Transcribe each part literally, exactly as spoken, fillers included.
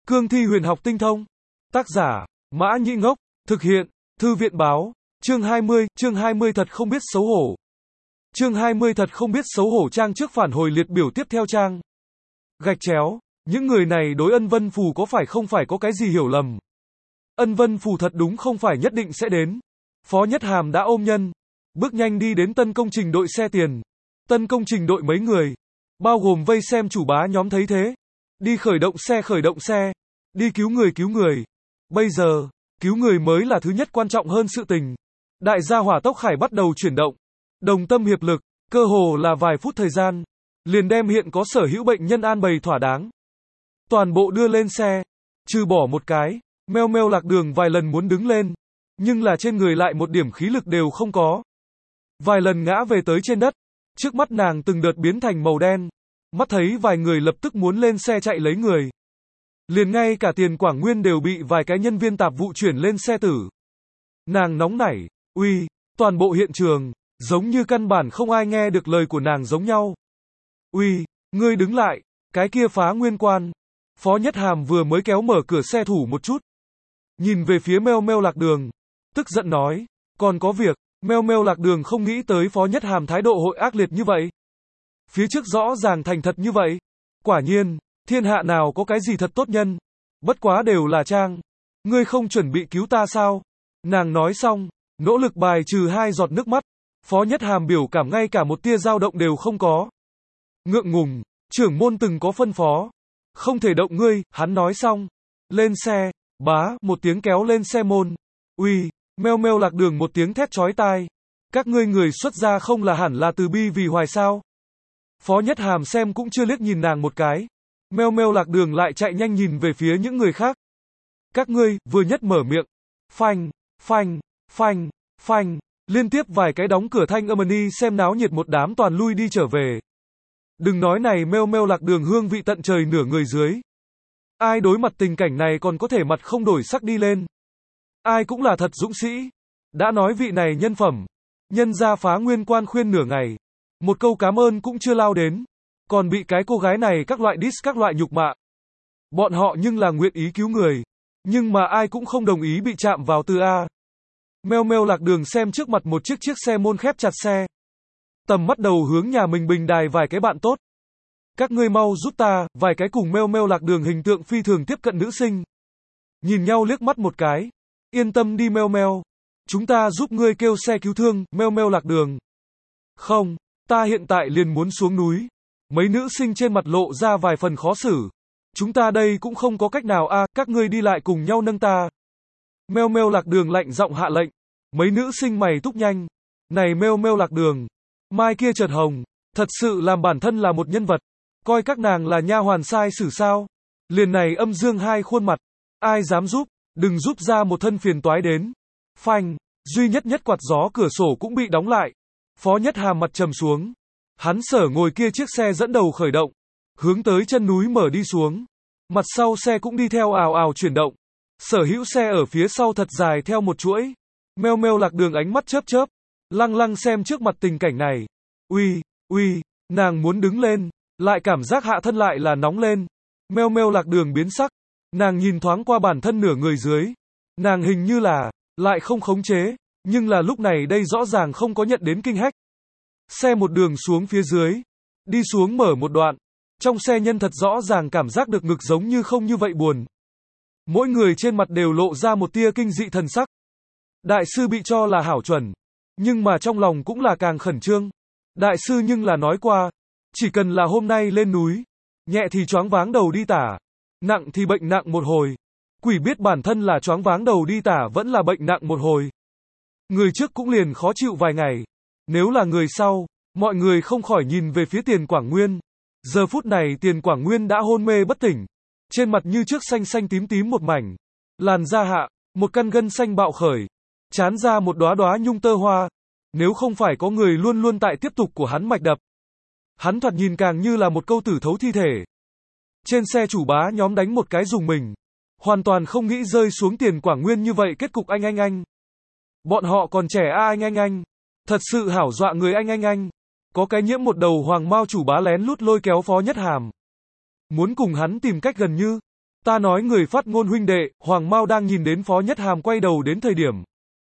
Cương thi huyền học tinh thông. Tác giả, Mã Nhĩ Ngốc. Thực hiện, Thư viện báo. Chương hai mươi, chương hai mươi thật không biết xấu hổ. Chương hai mươi thật không biết xấu hổ trang trước phản hồi liệt biểu tiếp theo trang. Gạch chéo, những người này đối Ân Vân Phù có phải không phải có cái gì hiểu lầm. Ân Vân Phù thật đúng không phải nhất định sẽ đến. Phó Nhất Hàm đã ôm nhân, bước nhanh đi đến tân công trình đội xe tiền. Tân công trình đội mấy người, bao gồm vây xem chủ bá nhóm thấy thế. Đi khởi động xe khởi động xe, đi cứu người cứu người. Bây giờ, cứu người mới là thứ nhất quan trọng hơn sự tình. Đại gia hỏa tốc khải bắt đầu chuyển động. Đồng tâm hiệp lực, cơ hồ là vài phút thời gian, liền đem hiện có sở hữu bệnh nhân an bày thỏa đáng. Toàn bộ đưa lên xe, trừ bỏ một cái, Meo Meo Lạc Đường vài lần muốn đứng lên, nhưng là trên người lại một điểm khí lực đều không có. Vài lần ngã về tới trên đất, trước mắt nàng từng đợt biến thành màu đen, mắt thấy vài người lập tức muốn lên xe chạy lấy người. Liền ngay cả Tiền Quảng Nguyên đều bị vài cái nhân viên tạp vụ chuyển lên xe tử. Nàng nóng nảy, uy, toàn bộ hiện trường, giống như căn bản không ai nghe được lời của nàng giống nhau. Uy, ngươi đứng lại, cái kia Phá Nguyên quan. Phó Nhất Hàm vừa mới kéo mở cửa xe thủ một chút. Nhìn về phía Meo Meo Lạc Đường, tức giận nói, còn có việc. Meo Meo Lạc Đường không nghĩ tới Phó Nhất Hàm thái độ hội ác liệt như vậy. Phía trước rõ ràng thành thật như vậy. Quả nhiên, thiên hạ nào có cái gì thật tốt nhân. Bất quá đều là trang. Ngươi không chuẩn bị cứu ta sao? Nàng nói xong, nỗ lực bài trừ hai giọt nước mắt. Phó Nhất Hàm biểu cảm ngay cả một tia dao động đều không có. Ngượng ngùng, trưởng môn từng có phân phó. Không thể động ngươi, hắn nói xong. Lên xe, bá, một tiếng kéo lên xe môn. Uy, Meo Meo Lạc Đường một tiếng thét chói tai. Các ngươi người xuất gia không là hẳn là từ bi vì hoài sao? Phó Nhất Hàm xem cũng chưa liếc nhìn nàng một cái. Meo Meo Lạc Đường lại chạy nhanh nhìn về phía những người khác. Các ngươi, vừa nhất mở miệng. Phanh, phanh, phanh, phanh. Liên tiếp vài cái đóng cửa thanh âm ni xem náo nhiệt một đám toàn lui đi trở về. Đừng nói này Meo Meo Lạc Đường hương vị tận trời nửa người dưới. Ai đối mặt tình cảnh này còn có thể mặt không đổi sắc đi lên. Ai cũng là thật dũng sĩ. Đã nói vị này nhân phẩm. Nhân ra Phá Nguyên quan khuyên nửa ngày. Một câu cảm ơn cũng chưa lao đến. Còn bị cái cô gái này các loại diss các loại nhục mạ. Bọn họ nhưng là nguyện ý cứu người. Nhưng mà ai cũng không đồng ý bị chạm vào từ A. Meo Meo Lạc Đường xem trước mặt một chiếc chiếc xe môn khép chặt xe. Tầm mắt đầu hướng nhà mình bình đài vài cái bạn tốt. Các ngươi mau giúp ta, vài cái cùng Meo Meo Lạc Đường hình tượng phi thường tiếp cận nữ sinh. Nhìn nhau liếc mắt một cái. Yên tâm đi Meo Meo. Chúng ta giúp ngươi kêu xe cứu thương, Meo Meo Lạc Đường. Không, ta hiện tại liền muốn xuống núi. Mấy nữ sinh trên mặt lộ ra vài phần khó xử. Chúng ta đây cũng không có cách nào a, à, các ngươi đi lại cùng nhau nâng ta. Meo Meo Lạc Đường lạnh giọng hạ lệnh. Mấy nữ sinh mày túc nhanh. Này Meo Meo Lạc Đường. Mai kia chợt hồng. Thật sự làm bản thân là một nhân vật. Coi các nàng là nha hoàn sai xử sao. Liền này âm dương hai khuôn mặt. Ai dám giúp, đừng giúp ra một thân phiền toái đến. Phanh, duy nhất nhất quạt gió cửa sổ cũng bị đóng lại. Phó Nhất Hàm mặt trầm xuống. Hắn sở ngồi kia chiếc xe dẫn đầu khởi động. Hướng tới chân núi mở đi xuống. Mặt sau xe cũng đi theo ào ào chuyển động. Sở hữu xe ở phía sau thật dài theo một chuỗi. Meo Meo Lạc Đường ánh mắt chớp chớp. Lăng lăng xem trước mặt tình cảnh này. Uy, uy, nàng muốn đứng lên. Lại cảm giác hạ thân lại là nóng lên. Meo Meo Lạc Đường biến sắc. Nàng nhìn thoáng qua bản thân nửa người dưới. Nàng hình như là, lại không khống chế. Nhưng là lúc này đây rõ ràng không có nhận đến kinh hách. Xe một đường xuống phía dưới. Đi xuống mở một đoạn. Trong xe nhân thật rõ ràng cảm giác được ngực giống như không như vậy buồn. Mỗi người trên mặt đều lộ ra một tia kinh dị thần sắc. Đại sư bị cho là hảo chuẩn. Nhưng mà trong lòng cũng là càng khẩn trương. Đại sư nhưng là nói qua. Chỉ cần là hôm nay lên núi. Nhẹ thì choáng váng đầu đi tả. Nặng thì bệnh nặng một hồi. Quỷ biết bản thân là choáng váng đầu đi tả vẫn là bệnh nặng một hồi. Người trước cũng liền khó chịu vài ngày. Nếu là người sau, mọi người không khỏi nhìn về phía Tiền Quảng Nguyên. Giờ phút này Tiền Quảng Nguyên đã hôn mê bất tỉnh. Trên mặt như trước xanh xanh tím tím một mảnh. Làn da hạ, một căn gân xanh bạo khởi. Chán ra một đóa đóa nhung tơ hoa. Nếu không phải có người luôn luôn tại tiếp tục của hắn mạch đập. Hắn thoạt nhìn càng như là một câu tử thấu thi thể. Trên xe chủ bá nhóm đánh một cái dùng mình. Hoàn toàn không nghĩ rơi xuống Tiền Quảng Nguyên như vậy kết cục anh anh anh. Bọn họ còn trẻ a anh anh anh. Thật sự hảo dọa người anh anh anh. Có cái nhiễm một đầu hoàng mao chủ bá lén lút lôi kéo Phó Nhất Hàm. Muốn cùng hắn tìm cách gần như. Ta nói người phát ngôn huynh đệ, Hoàng Mao đang nhìn đến Phó Nhất Hàm quay đầu đến thời điểm.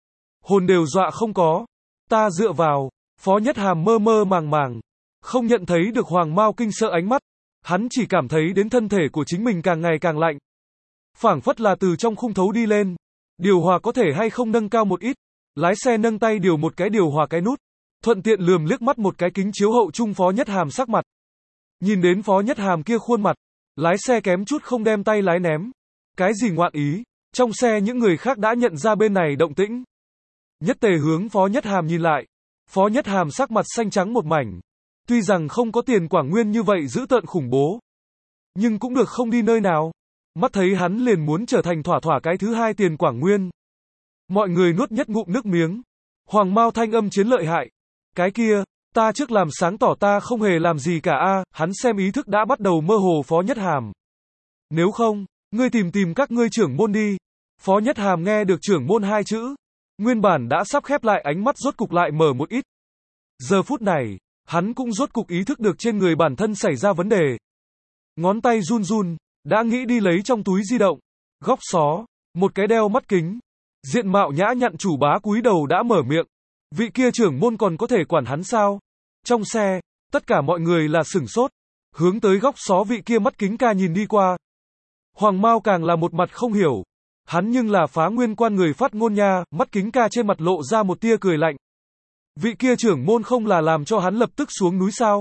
Hồn đều dọa không có. Ta dựa vào, Phó Nhất Hàm mơ mơ màng màng. Không nhận thấy được Hoàng Mao kinh sợ ánh mắt. Hắn chỉ cảm thấy đến thân thể của chính mình càng ngày càng lạnh. Phảng phất là từ trong khung thấu đi lên. Điều hòa có thể hay không nâng cao một ít. Lái xe nâng tay điều một cái điều hòa cái nút. Thuận tiện lườm liếc mắt một cái kính chiếu hậu chung Phó Nhất Hàm sắc mặt. Nhìn đến Phó Nhất Hàm kia khuôn mặt. Lái xe kém chút không đem tay lái ném. Cái gì ngoạn ý. Trong xe những người khác đã nhận ra bên này động tĩnh. Nhất Tề hướng Phó Nhất Hàm nhìn lại. Phó Nhất Hàm sắc mặt xanh trắng một mảnh. Tuy rằng không có tiền Quảng Nguyên như vậy dữ tợn khủng bố. Nhưng cũng được không đi nơi nào. Mắt thấy hắn liền muốn trở thành thỏa thỏa cái thứ hai tiền Quảng Nguyên. Mọi người nuốt nhất ngụm nước miếng. Hoàng Mao thanh âm chiến lợi hại. Cái kia, ta trước làm sáng tỏ ta không hề làm gì cả a. Hắn xem ý thức đã bắt đầu mơ hồ Phó Nhất Hàm. Nếu không, ngươi tìm tìm các ngươi trưởng môn đi. Phó Nhất Hàm nghe được trưởng môn hai chữ. Nguyên bản đã sắp khép lại ánh mắt rốt cục lại mở một ít. Giờ phút này, hắn cũng rốt cục ý thức được trên người bản thân xảy ra vấn đề. Ngón tay run run, đã nghĩ đi lấy trong túi di động. Góc xó, một cái đeo mắt kính. Diện mạo nhã nhặn chủ bá cúi đầu đã mở miệng. Vị kia trưởng môn còn có thể quản hắn sao? Trong xe, tất cả mọi người là sửng sốt. Hướng tới góc xó vị kia mắt kính ca nhìn đi qua. Hoàng Mao càng là một mặt không hiểu. Hắn nhưng là Phá Nguyên Quan người phát ngôn nha, mắt kính ca trên mặt lộ ra một tia cười lạnh. Vị kia trưởng môn không là làm cho hắn lập tức xuống núi sao?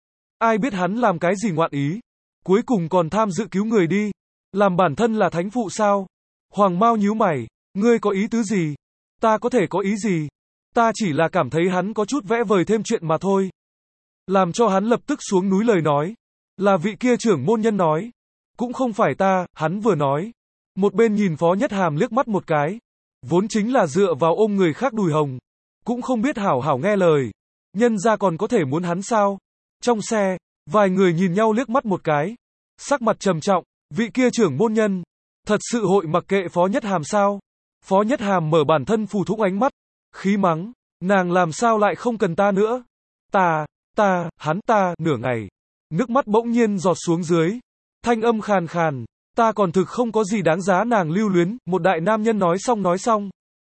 Ai biết hắn làm cái gì ngoạn ý? Cuối cùng còn tham dự cứu người đi. Làm bản thân là thánh phụ sao? Hoàng Mao nhíu mày, ngươi có ý tứ gì? Ta có thể có ý gì? Ta chỉ là cảm thấy hắn có chút vẽ vời thêm chuyện mà thôi. Làm cho hắn lập tức xuống núi lời nói. Là vị kia trưởng môn nhân nói. Cũng không phải ta, hắn vừa nói. Một bên nhìn Phó Nhất Hàm liếc mắt một cái. Vốn chính là dựa vào ôm người khác đùi hồng. Cũng không biết hảo hảo nghe lời. Nhân ra còn có thể muốn hắn sao? Trong xe, vài người nhìn nhau liếc mắt một cái. Sắc mặt trầm trọng, vị kia trưởng môn nhân. Thật sự hội mặc kệ Phó Nhất Hàm sao? Phó Nhất Hàm mở bản thân phù thúc ánh mắt. Khí mắng, nàng làm sao lại không cần ta nữa? Ta, ta, hắn ta, nửa ngày. Nước mắt bỗng nhiên giọt xuống dưới. Thanh âm khàn khàn. Ta còn thực không có gì đáng giá nàng lưu luyến, một đại nam nhân nói xong nói xong.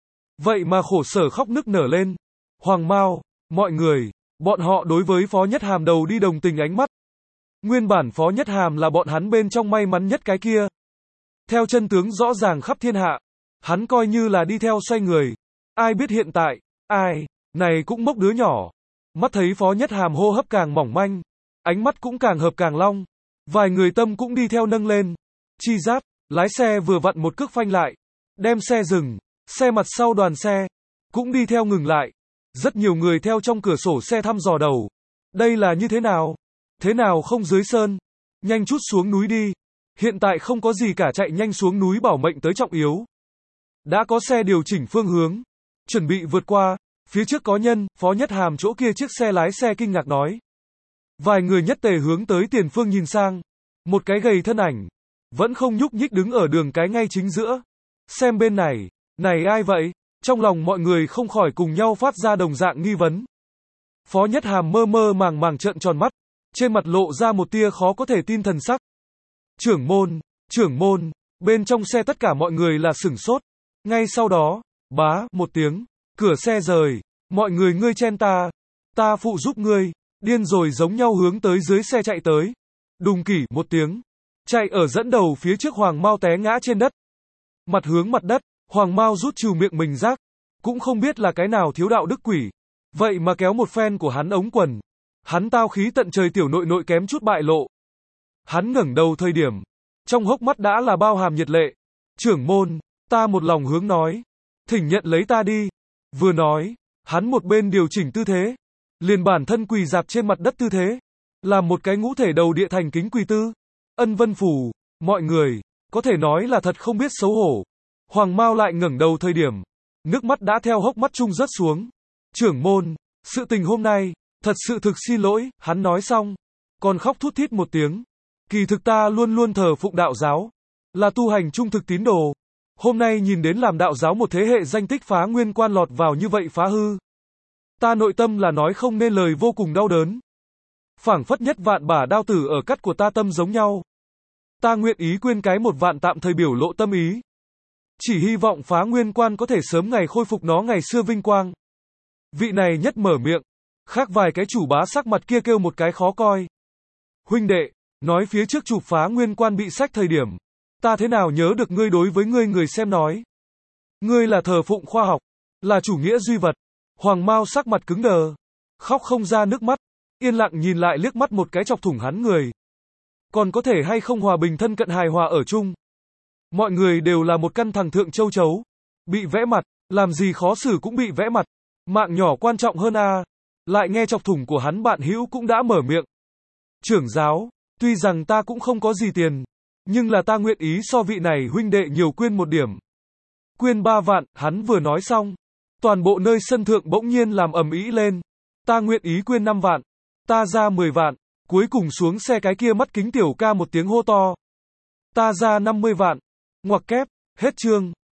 Vậy mà khổ sở khóc nức nở lên. Hoàng Mao, mọi người, bọn họ đối với Phó Nhất Hàm đầu đi đồng tình ánh mắt. Nguyên bản Phó Nhất Hàm là bọn hắn bên trong may mắn nhất cái kia. Theo chân tướng rõ ràng khắp thiên hạ, hắn coi như là đi theo xoay người. Ai biết hiện tại, ai, này cũng mốc đứa nhỏ. Mắt thấy Phó Nhất Hàm hô hấp càng mỏng manh, ánh mắt cũng càng hợp càng long. Vài người tâm cũng đi theo nâng lên. Chi rát, lái xe vừa vặn một cước phanh lại, đem xe dừng, xe mặt sau đoàn xe, cũng đi theo ngừng lại. Rất nhiều người theo trong cửa sổ xe thăm dò đầu. Đây là như thế nào? Thế nào không dưới sơn? Nhanh chút xuống núi đi. Hiện tại không có gì cả chạy nhanh xuống núi bảo mệnh tới trọng yếu. Đã có xe điều chỉnh phương hướng, chuẩn bị vượt qua, phía trước có nhân, Phó Nhất Hàm chỗ kia chiếc xe lái xe kinh ngạc nói. Vài người nhất tề hướng tới tiền phương nhìn sang. Một cái gầy thân ảnh. Vẫn không nhúc nhích đứng ở đường cái ngay chính giữa. Xem bên này, này ai vậy? Trong lòng mọi người không khỏi cùng nhau phát ra đồng dạng nghi vấn. Phó Nhất Hàm mơ mơ màng màng trợn tròn mắt. Trên mặt lộ ra một tia khó có thể tin thần sắc. Trưởng môn, trưởng môn, bên trong xe tất cả mọi người là sửng sốt. Ngay sau đó, bá, một tiếng, cửa xe rời. Mọi người ngươi chen ta, ta phụ giúp ngươi. Điên rồi giống nhau hướng tới dưới xe chạy tới. Đùng kỷ một tiếng. Chạy ở dẫn đầu phía trước Hoàng Mao té ngã trên đất. Mặt hướng mặt đất, Hoàng Mao rút trừ miệng mình rác. Cũng không biết là cái nào thiếu đạo đức quỷ. Vậy mà kéo một phen của hắn ống quần. Hắn tao khí tận trời tiểu nội nội kém chút bại lộ. Hắn ngẩng đầu thời điểm. Trong hốc mắt đã là bao hàm nhiệt lệ. Trưởng môn, ta một lòng hướng nói. Thỉnh nhận lấy ta đi. Vừa nói, hắn một bên điều chỉnh tư thế. Liền bản thân quỳ dạp trên mặt đất tư thế. Làm một cái ngũ thể đầu địa thành kính quỳ tư. Ân vân phủ, mọi người, có thể nói là thật không biết xấu hổ. Hoàng Mao lại ngẩng đầu thời điểm. Nước mắt đã theo hốc mắt chung rớt xuống. Trưởng môn, sự tình hôm nay, thật sự thực xin lỗi, hắn nói xong. Còn khóc thút thít một tiếng. Kỳ thực ta luôn luôn thờ phụng đạo giáo. Là tu hành trung thực tín đồ. Hôm nay nhìn đến làm đạo giáo một thế hệ danh tích Phá Nguyên Quan lọt vào như vậy phá hư. Ta nội tâm là nói không nên lời vô cùng đau đớn. Phảng phất nhất vạn bả đao tử ở cắt của ta tâm giống nhau. Ta nguyện ý quyên cái một vạn tạm thời biểu lộ tâm ý. Chỉ hy vọng Phá Nguyên Quan có thể sớm ngày khôi phục nó ngày xưa vinh quang. Vị này nhất mở miệng. Khác vài cái chủ bá sắc mặt kia kêu một cái khó coi. Huynh đệ, nói phía trước chụp Phá Nguyên Quan bị sách thời điểm. Ta thế nào nhớ được ngươi đối với ngươi người xem nói. Ngươi là thờ phụng khoa học, là chủ nghĩa duy vật. Hoàng Mao sắc mặt cứng đờ. Khóc không ra nước mắt. Yên lặng nhìn lại liếc mắt một cái chọc thủng hắn người. Còn có thể hay không hòa bình thân cận hài hòa ở chung. Mọi người đều là một căn thằng thượng châu chấu. Bị vẽ mặt, làm gì khó xử cũng bị vẽ mặt. Mạng nhỏ quan trọng hơn a. Lại nghe chọc thủng của hắn bạn hữu cũng đã mở miệng. Trưởng giáo, tuy rằng ta cũng không có gì tiền, nhưng là ta nguyện ý so vị này huynh đệ nhiều quyên một điểm. Quyên ba vạn, hắn vừa nói xong. Toàn bộ nơi sân thượng bỗng nhiên làm ầm ĩ lên. Ta nguyện ý quyên năm vạn. Ta ra mười vạn. Cuối cùng xuống xe cái kia mắt kính tiểu ca một tiếng hô to. Ta ra năm mươi vạn. Ngoặc kép, hết chương.